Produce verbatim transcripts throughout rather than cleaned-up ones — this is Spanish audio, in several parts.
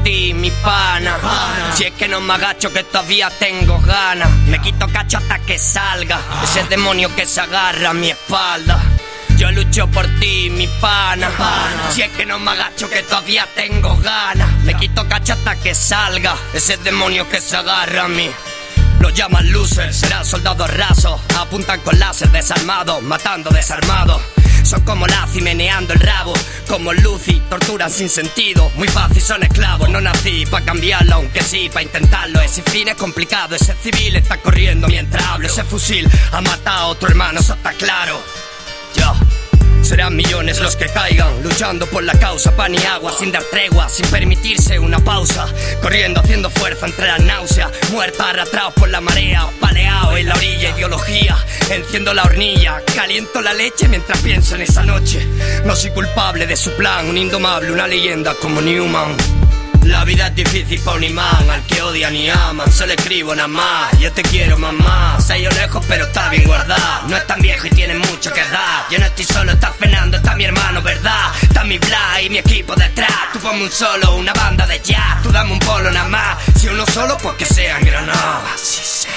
ti, mi pana. Si es que no me agacho que todavía tengo ganas. Me quito cacho hasta que salga ese demonio que se agarra a mi espalda. Yo lucho por ti, mi pana. Si es que no me agacho que todavía tengo ganas. Me quito cacho hasta que salga ese demonio que se agarra a mí. Los llaman losers, serán soldados rasos. Apuntan con láser desarmados, matando desarmados. Son como Lazi meneando el rabo, como Lucy, torturan sin sentido. Muy fácil, son esclavos, no nací pa' cambiarlo, aunque sí, pa' intentarlo. Ese fin es complicado, ese civil está corriendo mientras hablo. Ese fusil ha matado a otro hermano, eso está claro. Yo... serán millones los que caigan, luchando por la causa, pan y agua, sin dar tregua, sin permitirse una pausa, corriendo, haciendo fuerza entre las náuseas, muertos arrastrados por la marea, paleados en la orilla, ideología, enciendo la hornilla, caliento la leche mientras pienso en esa noche. No soy culpable de su plan, un indomable, una leyenda como Newman. La vida es difícil pa' un imán, al que odian y aman, solo escribo nada más. Yo te quiero, mamá, se ha ido lejos pero está bien guardada. No es tan viejo y tiene mucho que dar. Yo no estoy solo, está Fernando, está mi hermano, ¿verdad? Está mi Bla y mi equipo detrás. Tú ponme un solo, una banda de jazz. Tú dame un polo nada más. Si uno solo, pues que sea en Granada. Así sea.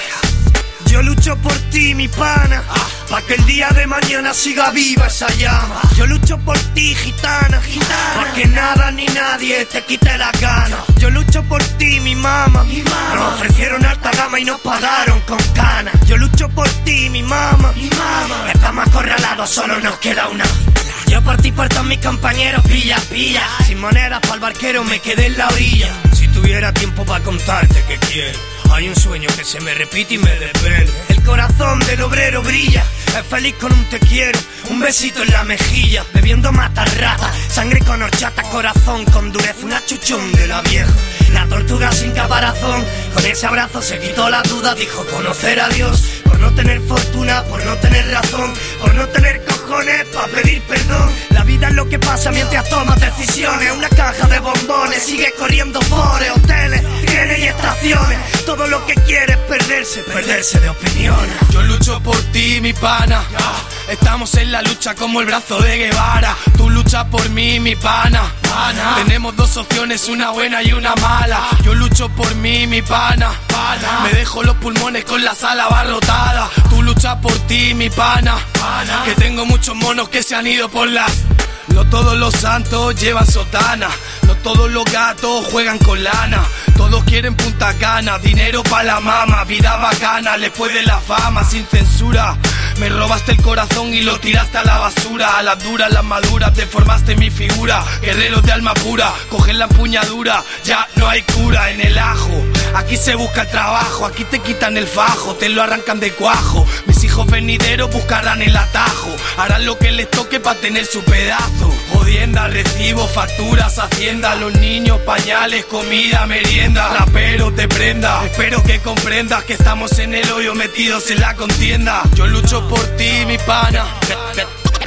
Yo lucho por ti, mi pana, ah, pa' que el día de mañana siga viva esa llama. Yo lucho por ti, gitana, gitana, pa' que nada ni nadie te quite la gana. Yo lucho por ti, mi mama, mi mama. Nos ofrecieron alta gama y nos pagaron con canas. Yo lucho por ti, mi mama, mi mama. Estamos acorralados, solo nos queda una. Yo por ti, por todos mis compañeros, pilla, pilla. Sin monedas pa'l barquero me quedé en la orilla. Si tuviera tiempo pa' contarte que quiero. Hay un sueño que se me repite y me desvelo. El corazón del obrero brilla, es feliz con un te quiero, un besito en la mejilla, bebiendo mata rata, sangre con horchata, corazón con dureza, una chuchón de la vieja. La tortuga sin caparazón, con ese abrazo se quitó la duda, dijo conocer a Dios. Por no tener fortuna, por no tener razón, por no tener cojones pa' pedir perdón. La vida es lo que pasa mientras tomas decisiones. Una caja de bombones, sigue corriendo fores, hoteles, trenes y estaciones. Todo lo que quiere es perderse, perderse de opiniones. Yo lucho por ti, mi pana. Estamos en la lucha como el brazo de Guevara. Tú luchas por mí, mi pana. Pana. Tenemos dos opciones, una buena y una mala. Yo lucho por mí, mi pana. Pana. Me dejo los pulmones con la sala abarrotada. Tú luchas por ti, mi pana. Pana. Que tengo muchos monos que se han ido por las... No todos los santos llevan sotana. No todos los gatos juegan con lana. Todos quieren punta cana, dinero pa' la mama, vida bacana, después de la fama, sin censura. Me robaste el corazón y lo tiraste a la basura. A las duras, las maduras, deformaste mi figura. Guerreros de alma pura, cogen la empuñadura. Ya no hay cura en el ajo. Aquí se busca el trabajo, aquí te quitan el fajo, te lo arrancan de cuajo. Mis hijos venideros buscarán el atajo, harán lo que les toque pa' tener su pedazo. Jodienda, recibo, facturas, hacienda. Los niños, pañales, comida, merienda. Rapero, te prenda, espero que comprendas que estamos en el hoyo metidos en la contienda. Yo lucho por ti, mi pana, que, que,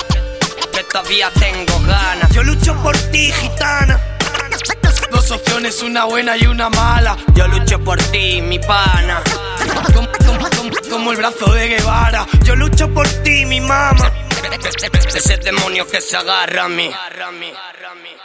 que todavía tengo ganas. Yo lucho por ti, gitana. Dos opciones, una buena y una mala. Yo lucho por ti, mi pana. Como, como, como, como el brazo de Guevara. Yo lucho por ti, mi mama. Ese demonio que se agarra a mí.